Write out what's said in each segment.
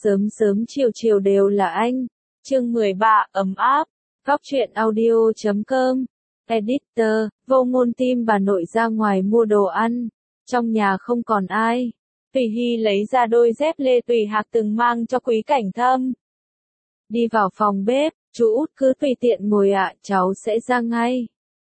Sớm sớm chiều chiều đều là anh. Chương 13, ấm áp. Góc truyện audio.com. Editor, Vô Ngôn Tim bà nội ra ngoài mua đồ ăn. Trong nhà không còn ai. Tùy Hy lấy ra đôi dép lê Tùy Hạc từng mang cho Quý Cảnh Thâm. Đi vào phòng bếp, chú Út cứ tùy tiện ngồi ạ, cháu sẽ ra ngay.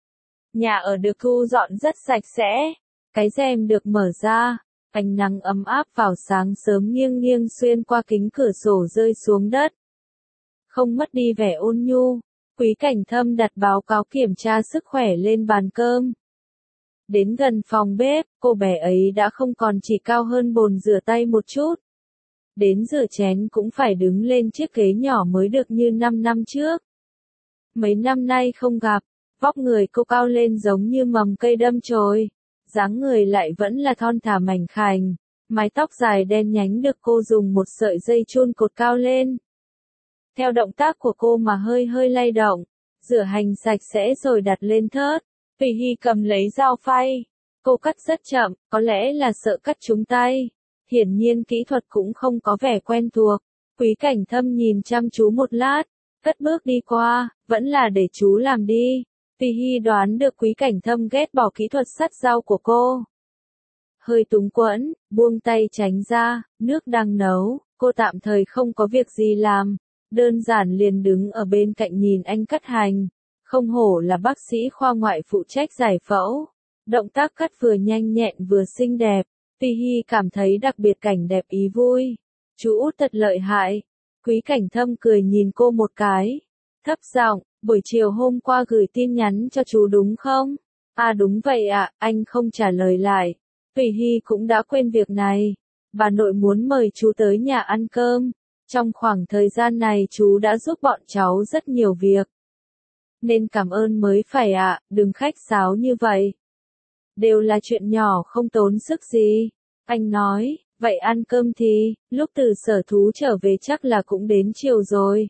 Nhà ở được thu dọn rất sạch sẽ. Cái rèm được mở ra. Ánh nắng ấm áp vào sáng sớm nghiêng nghiêng xuyên qua kính cửa sổ rơi xuống đất. Không mất đi vẻ ôn nhu, Quý Cảnh Thâm đặt báo cáo kiểm tra sức khỏe lên bàn cơm. Đến gần phòng bếp, cô bé ấy đã không còn chỉ cao hơn bồn rửa tay một chút. Đến rửa chén cũng phải đứng lên chiếc ghế nhỏ mới được như 5 năm trước. Mấy năm nay không gặp, vóc người cô cao lên giống như mầm cây đâm chồi. Dáng người lại vẫn là thon thả mảnh khảnh, mái tóc dài đen nhánh được cô dùng một sợi dây chun cột cao lên. Theo động tác của cô mà hơi hơi lay động, rửa hành sạch sẽ rồi đặt lên thớt. Tùy Hy cầm lấy dao phay, cô cắt rất chậm, có lẽ là sợ cắt trúng tay. Hiển nhiên kỹ thuật cũng không có vẻ quen thuộc. Quý Cảnh Thâm nhìn chăm chú một lát, cất bước đi qua, vẫn là để chú làm đi. Tùy Hy đoán được Quý Cảnh Thâm ghét bỏ kỹ thuật sắt dao của cô. Hơi túng quẫn, buông tay tránh ra, nước đang nấu, cô tạm thời không có việc gì làm. Đơn giản liền đứng ở bên cạnh nhìn anh cắt hành. Không hổ là bác sĩ khoa ngoại phụ trách giải phẫu. Động tác cắt vừa nhanh nhẹn vừa xinh đẹp. Tùy Hy cảm thấy đặc biệt cảnh đẹp ý vui. Chú Út thật lợi hại. Quý Cảnh Thâm cười nhìn cô một cái. Thấp giọng, buổi chiều hôm qua gửi tin nhắn cho chú đúng không? À đúng vậy ạ, anh không trả lời lại. Tùy Hy cũng đã quên việc này. Bà nội muốn mời chú tới nhà ăn cơm. Trong khoảng thời gian này chú đã giúp bọn cháu rất nhiều việc. Nên cảm ơn mới phải ạ, đừng khách sáo như vậy. Đều là chuyện nhỏ không tốn sức gì. Anh nói, vậy ăn cơm thì, lúc từ sở thú trở về chắc là cũng đến chiều rồi.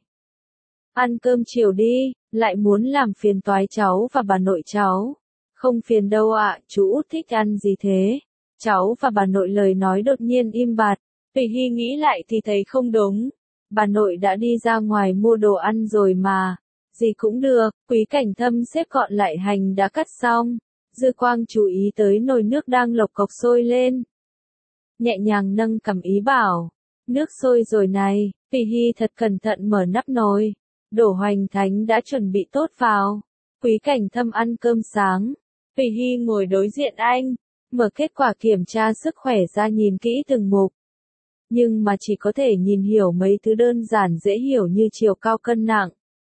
Ăn cơm chiều đi, lại muốn làm phiền toái cháu và bà nội cháu. Không phiền đâu ạ, chú Út thích ăn gì thế? Cháu và bà nội lời nói đột nhiên im bặt. Tùy Hy nghĩ lại thì thấy không đúng. Bà nội đã đi ra ngoài mua đồ ăn rồi mà. Gì cũng được, Quý Cảnh Thâm xếp gọn lại hành đã cắt xong. Dư quang chú ý tới nồi nước đang lộc cộc sôi lên. Nhẹ nhàng nâng cằm ý bảo. Nước sôi rồi này. Tùy Hy thật cẩn thận mở nắp nồi. Đổ hoành thánh đã chuẩn bị tốt vào. Quý Cảnh Thâm ăn cơm sáng. Tùy Hy ngồi đối diện anh. Mở kết quả kiểm tra sức khỏe ra nhìn kỹ từng mục. Nhưng mà chỉ có thể nhìn hiểu mấy thứ đơn giản dễ hiểu như chiều cao cân nặng.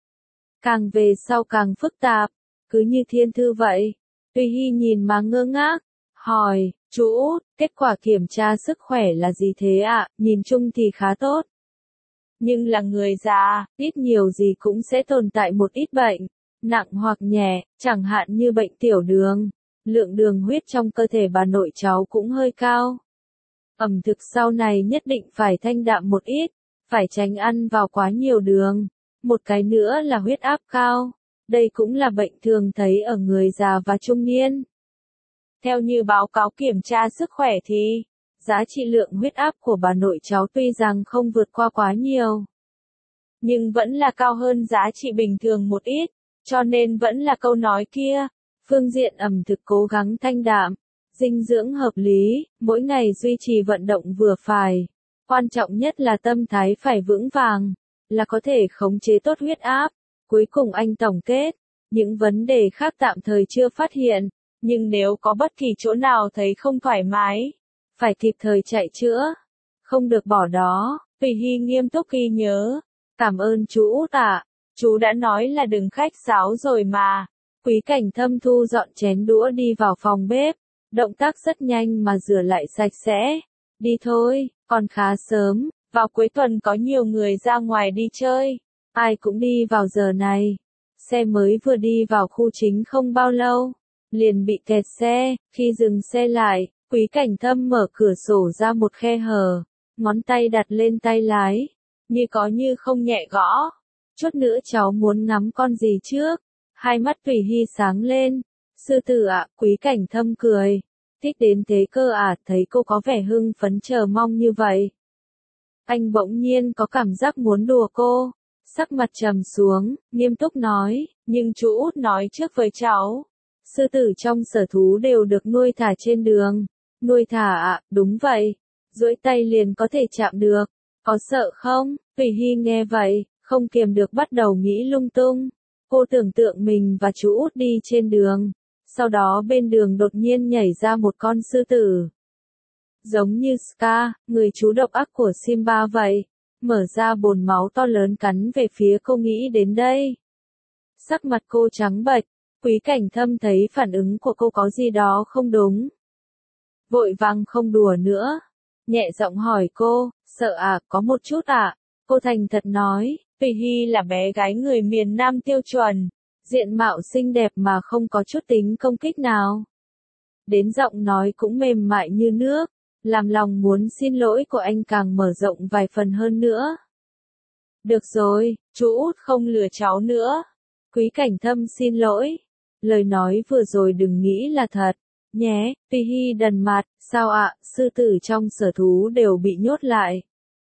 Càng về sau càng phức tạp. Cứ như thiên thư vậy. Tùy Hy nhìn mà ngơ ngác. Hỏi, chú Út, kết quả kiểm tra sức khỏe là gì thế ạ? Nhìn chung thì khá tốt. Nhưng là người già, ít nhiều gì cũng sẽ tồn tại một ít bệnh, nặng hoặc nhẹ, chẳng hạn như bệnh tiểu đường. Lượng đường huyết trong cơ thể bà nội cháu cũng hơi cao. Ẩm thực sau này nhất định phải thanh đạm một ít, phải tránh ăn vào quá nhiều đường. Một cái nữa là huyết áp cao. Đây cũng là bệnh thường thấy ở người già và trung niên. Theo như báo cáo kiểm tra sức khỏe thì, giá trị lượng huyết áp của bà nội cháu tuy rằng không vượt qua quá nhiều, nhưng vẫn là cao hơn giá trị bình thường một ít, cho nên vẫn là câu nói kia, phương diện ẩm thực cố gắng thanh đạm, dinh dưỡng hợp lý, mỗi ngày duy trì vận động vừa phải. Quan trọng nhất là tâm thái phải vững vàng, là có thể khống chế tốt huyết áp. Cuối cùng anh tổng kết, những vấn đề khác tạm thời chưa phát hiện, nhưng nếu có bất kỳ chỗ nào thấy không thoải mái, phải kịp thời chạy chữa, không được bỏ đó. Tùy Hy nghiêm túc ghi nhớ. Cảm ơn chú Út ạ, chú đã nói là đừng khách sáo rồi mà. Quý Cảnh Thâm thu dọn chén đũa đi vào phòng bếp, động tác rất nhanh mà rửa lại sạch sẽ. Đi thôi, còn khá sớm, vào cuối tuần có nhiều người ra ngoài đi chơi, ai cũng đi vào giờ này. Xe mới vừa đi vào khu chính không bao lâu, liền bị kẹt xe. Khi dừng xe lại, Quý Cảnh Thâm mở cửa sổ ra một khe hở, ngón tay đặt lên tay lái, như có như không nhẹ gõ. Chút nữa cháu muốn ngắm con gì trước? Hai mắt Tùy Hy sáng lên. Sư tử ạ, Quý Cảnh Thâm cười. Thích đến thế cơ à, thấy cô có vẻ hưng phấn chờ mong như vậy. Anh bỗng nhiên có cảm giác muốn đùa cô. Sắc mặt trầm xuống, nghiêm túc nói, nhưng chú út nói trước với cháu. Sư tử trong sở thú đều được nuôi thả trên đường. Nuôi thả ạ, đúng vậy. Duỗi tay liền có thể chạm được. Có sợ không? Thủy Hy nghe vậy, không kiềm được bắt đầu nghĩ lung tung. Cô tưởng tượng mình và chú út đi trên đường. Sau đó bên đường đột nhiên nhảy ra một con sư tử. Giống như Scar, người chú độc ác của Simba vậy. Mở ra bồn máu to lớn cắn về phía cô nghĩ đến đây. Sắc mặt cô trắng bệch, Quý Cảnh Thâm thấy phản ứng của cô có gì đó không đúng. Vội vàng không đùa nữa. Nhẹ giọng hỏi cô, sợ à, có một chút à? Cô thành thật nói, Thủy Hy là bé gái người miền Nam tiêu chuẩn. Diện mạo xinh đẹp mà không có chút tính công kích nào. Đến giọng nói cũng mềm mại như nước. Làm lòng muốn xin lỗi của anh càng mở rộng vài phần hơn nữa. Được rồi, chú út không lừa cháu nữa. Quý Cảnh Thâm xin lỗi. Lời nói vừa rồi đừng nghĩ là thật. Nhé, Thủy Hy đần mặt, sao ạ, sư tử trong sở thú đều bị nhốt lại.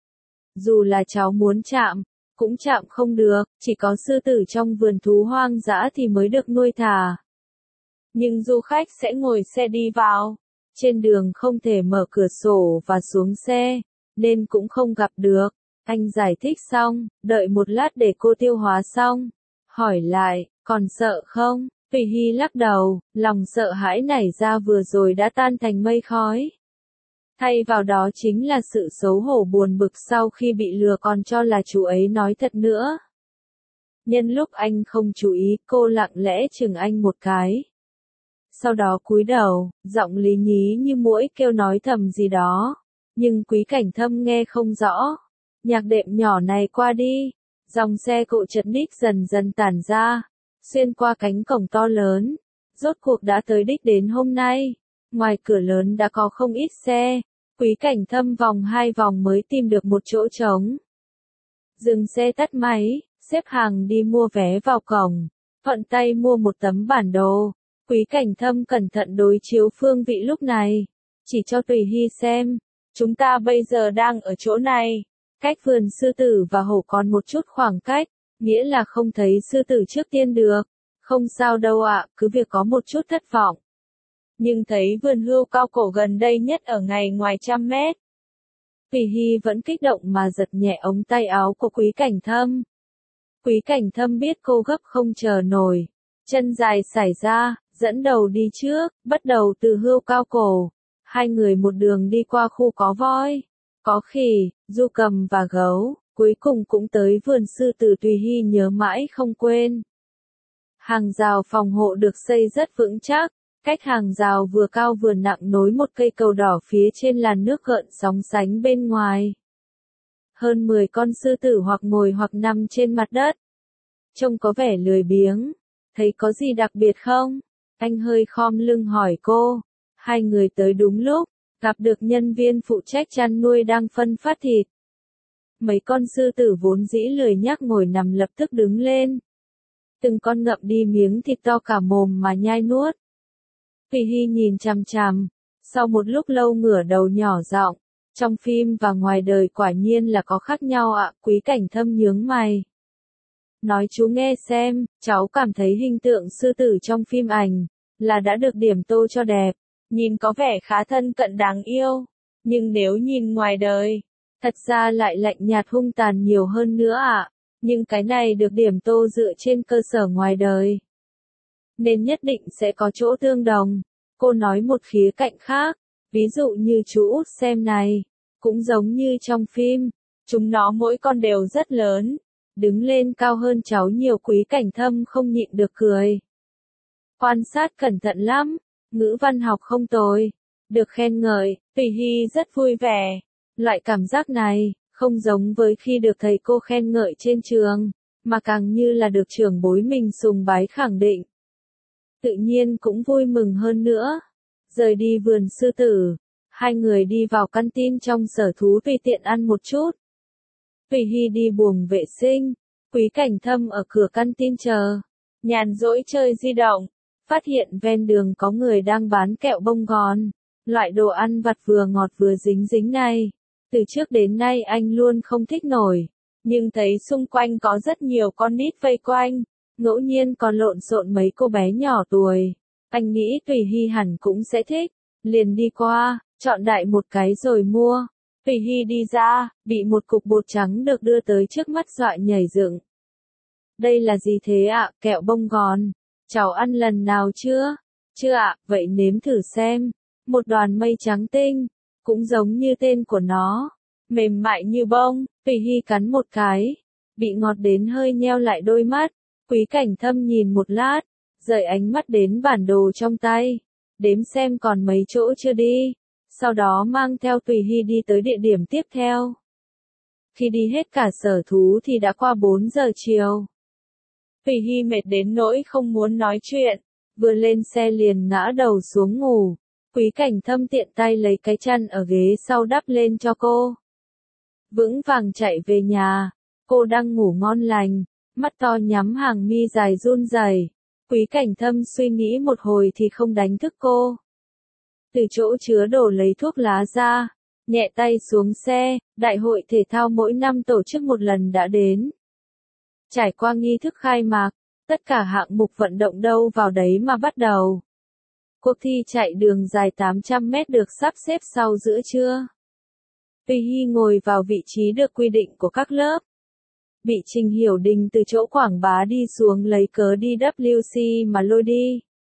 Dù là cháu muốn chạm, cũng chạm không được, chỉ có sư tử trong vườn thú hoang dã thì mới được nuôi thả. Nhưng du khách sẽ ngồi xe đi vào. Trên đường không thể mở cửa sổ và xuống xe, nên cũng không gặp được. Anh giải thích xong, đợi một lát để cô tiêu hóa xong. Hỏi lại, còn sợ không? Thủy Hy lắc đầu, lòng sợ hãi nảy ra vừa rồi đã tan thành mây khói. Thay vào đó chính là sự xấu hổ buồn bực sau khi bị lừa còn cho là chú ấy nói thật nữa. Nhân lúc anh không chú ý, cô lặng lẽ chừng anh một cái. Sau đó cúi đầu, giọng lý nhí như muỗi kêu nói thầm gì đó. Nhưng Quý Cảnh Thâm nghe không rõ. Nhạc đệm nhỏ này qua đi. Dòng xe cộ chật ních dần dần tản ra. Xuyên qua cánh cổng to lớn. Rốt cuộc đã tới đích đến hôm nay. Ngoài cửa lớn đã có không ít xe. Quý Cảnh Thâm vòng 2 vòng mới tìm được một chỗ trống. Dừng xe tắt máy, xếp hàng đi mua vé vào cổng. Thuận tay mua một tấm bản đồ. Quý Cảnh Thâm cẩn thận đối chiếu phương vị lúc này. Chỉ cho Thủy Hy xem. Chúng ta bây giờ đang ở chỗ này. Cách vườn sư tử và hổ còn một chút khoảng cách. Nghĩa là không thấy sư tử trước tiên được. Không sao đâu ạ, cứ việc có một chút thất vọng. Nhưng thấy vườn hươu cao cổ gần đây nhất ở ngay ngoài 100 mét. Thủy Hy vẫn kích động mà giật nhẹ ống tay áo của Quý Cảnh Thâm. Quý Cảnh Thâm biết cô gấp không chờ nổi. Chân dài sải ra, dẫn đầu đi trước, bắt đầu từ hươu cao cổ. Hai người một đường đi qua khu có voi, có khỉ, du cầm và gấu, cuối cùng cũng tới vườn sư tử Thủy Hy nhớ mãi không quên. Hàng rào phòng hộ được xây rất vững chắc, cách hàng rào vừa cao vừa nặng nối một cây cầu đỏ phía trên làn nước gợn sóng sánh bên ngoài. Hơn 10 con sư tử hoặc ngồi hoặc nằm trên mặt đất. Trông có vẻ lười biếng. Thấy có gì đặc biệt không? Anh hơi khom lưng hỏi cô. Hai người tới đúng lúc, gặp được nhân viên phụ trách chăn nuôi đang phân phát thịt. Mấy con sư tử vốn dĩ lười nhác ngồi nằm lập tức đứng lên. Từng con ngậm đi miếng thịt to cả mồm mà nhai nuốt. Thủy Hy nhìn chằm chằm, sau một lúc lâu ngửa đầu nhỏ giọng, trong phim và ngoài đời quả nhiên là có khác nhau ạ. Quý Cảnh Thâm nhướng mày. Nói chú nghe xem, cháu cảm thấy hình tượng sư tử trong phim ảnh là đã được điểm tô cho đẹp, nhìn có vẻ khá thân cận đáng yêu, nhưng nếu nhìn ngoài đời, thật ra lại lạnh nhạt hung tàn nhiều hơn nữa ạ. Nhưng cái này được điểm tô dựa trên cơ sở ngoài đời, nên nhất định sẽ có chỗ tương đồng. Cô nói một khía cạnh khác, ví dụ như chú út xem này, cũng giống như trong phim, chúng nó mỗi con đều rất lớn, đứng lên cao hơn cháu nhiều. Quý Cảnh Thâm không nhịn được cười. Quan sát cẩn thận lắm, ngữ văn học không tồi, được khen ngợi, Thủy Hy rất vui vẻ. Loại cảm giác này, không giống với khi được thầy cô khen ngợi trên trường, mà càng như là được trưởng bối mình sùng bái khẳng định. Tự nhiên cũng vui mừng hơn nữa. Rời đi vườn sư tử, hai người đi vào căn tin trong sở thú tùy tiện ăn một chút. Thủy Hy đi buồng vệ sinh, Quý Cảnh Thâm ở cửa căn tin chờ, nhàn rỗi chơi di động, phát hiện ven đường có người đang bán kẹo bông gòn, loại đồ ăn vặt vừa ngọt vừa dính dính này. Từ trước đến nay anh luôn không thích nổi, nhưng thấy xung quanh có rất nhiều con nít vây quanh, ngẫu nhiên còn lộn xộn mấy cô bé nhỏ tuổi. Anh nghĩ Tùy Hy hẳn cũng sẽ thích, liền đi qua, chọn đại một cái rồi mua. Tùy Hy đi ra, bị một cục bột trắng được đưa tới trước mắt dọa nhảy dựng. Đây là gì thế ạ? Kẹo bông gòn. Cháu ăn lần nào chưa? Chưa ạ, vậy nếm thử xem. Một đoàn mây trắng tinh, cũng giống như tên của nó, mềm mại như bông. Tùy Hy cắn một cái, bị ngọt đến hơi nheo lại đôi mắt. Quý Cảnh Thâm nhìn một lát, rời ánh mắt đến bản đồ trong tay, đếm xem còn mấy chỗ chưa đi, sau đó mang theo Tùy Hy đi tới địa điểm tiếp theo. Khi đi hết cả sở thú thì đã qua 4 giờ chiều. Tùy Hy mệt đến nỗi không muốn nói chuyện, vừa lên xe liền ngã đầu xuống ngủ. Quý Cảnh Thâm tiện tay lấy cái chăn ở ghế sau đắp lên cho cô. Vững vàng chạy về nhà, cô đang ngủ ngon lành, mắt to nhắm hàng mi dài run rẩy. Quý Cảnh Thâm suy nghĩ một hồi thì không đánh thức cô. Từ chỗ chứa đồ lấy thuốc lá ra, nhẹ tay xuống xe. Đại hội thể thao mỗi năm tổ chức một lần đã đến. Trải qua nghi thức khai mạc, tất cả hạng mục vận động đâu vào đấy mà bắt đầu. Cuộc thi chạy đường dài 800 mét được sắp xếp sau giữa trưa. Tùy Hy ngồi vào vị trí được quy định của các lớp. Bị Trình Hiểu Đình từ chỗ quảng bá đi xuống lấy cớ đi WC mà lôi đi.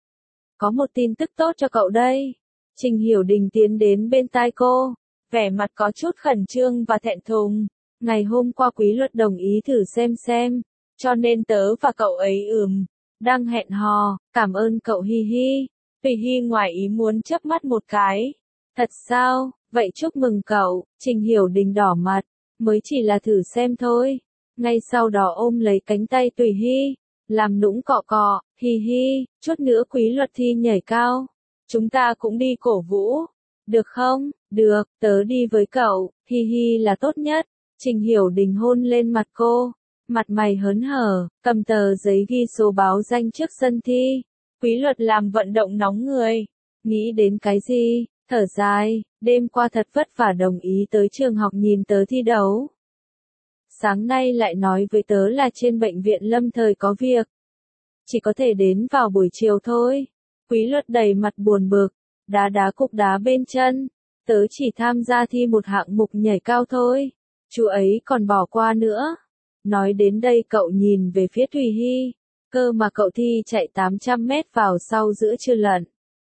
Có một tin tức tốt cho cậu đây. Trình Hiểu Đình tiến đến bên tai cô, vẻ mặt có chút khẩn trương và thẹn thùng. Ngày hôm qua Quý Luật đồng ý thử xem, cho nên tớ và cậu ấy đang hẹn hò, cảm ơn cậu Hi Hi. Tùy Hy ngoài ý muốn chớp mắt một cái. Thật sao, vậy chúc mừng cậu. Trình Hiểu Đình đỏ mặt, mới chỉ là thử xem thôi. Ngay sau đó ôm lấy cánh tay Tùy Hy, làm nũng cọ cọ. Hi hi, chút nữa Quý Luật thi nhảy cao, chúng ta cũng đi cổ vũ, được không? Được, tớ đi với cậu. Hi hi là tốt nhất. Trình Hiểu Đình hôn lên mặt cô, mặt mày hớn hở, cầm tờ giấy ghi số báo danh trước sân thi. Quý Luật làm vận động nóng người, nghĩ đến cái gì, thở dài, đêm qua thật vất vả đồng ý tới trường học nhìn tớ thi đấu. Sáng nay lại nói với tớ là trên bệnh viện lâm thời có việc, chỉ có thể đến vào buổi chiều thôi. Quý Luật đầy mặt buồn bực, đá cục đá bên chân, tớ chỉ tham gia thi một hạng mục nhảy cao thôi, chú ấy còn bỏ qua nữa. Nói đến đây cậu nhìn về phía Tùy Hy, cơ mà cậu thi chạy 800 mét vào sau giữa trưa lận.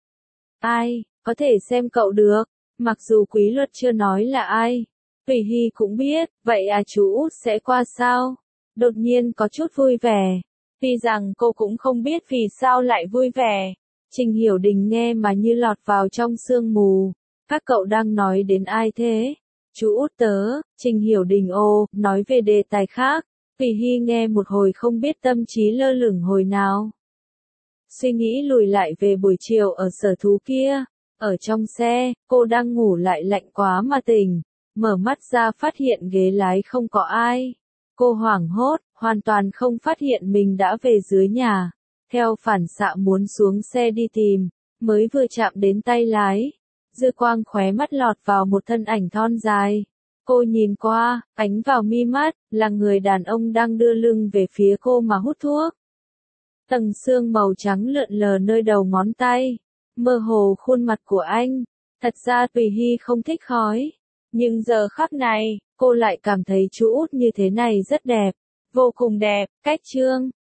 Ai, có thể xem cậu được, mặc dù Quý Luật chưa nói là ai. Tùy Hy cũng biết, vậy à chú Út sẽ qua sao? Đột nhiên có chút vui vẻ. Tuy rằng cô cũng không biết vì sao lại vui vẻ. Trình Hiểu Đình nghe mà như lọt vào trong sương mù. Các cậu đang nói đến ai thế? Chú Út tớ. Trình Hiểu Đình nói về đề tài khác. Tùy Hy nghe một hồi không biết tâm trí lơ lửng hồi nào. Suy nghĩ lùi lại về buổi chiều ở sở thú kia. Ở trong xe, cô đang ngủ lại lạnh quá mà tỉnh. Mở mắt ra phát hiện ghế lái không có ai. Cô hoảng hốt, hoàn toàn không phát hiện mình đã về dưới nhà. Theo phản xạ muốn xuống xe đi tìm, mới vừa chạm đến tay lái. Dư quang khóe mắt lọt vào một thân ảnh thon dài. Cô nhìn qua, ánh vào mi mắt, là người đàn ông đang đưa lưng về phía cô mà hút thuốc. Tầng xương màu trắng lượn lờ nơi đầu ngón tay, mơ hồ khuôn mặt của anh. Thật ra Tùy Hy không thích khói, nhưng giờ khắc này, cô lại cảm thấy chú Út như thế này rất đẹp, vô cùng đẹp. Cách chương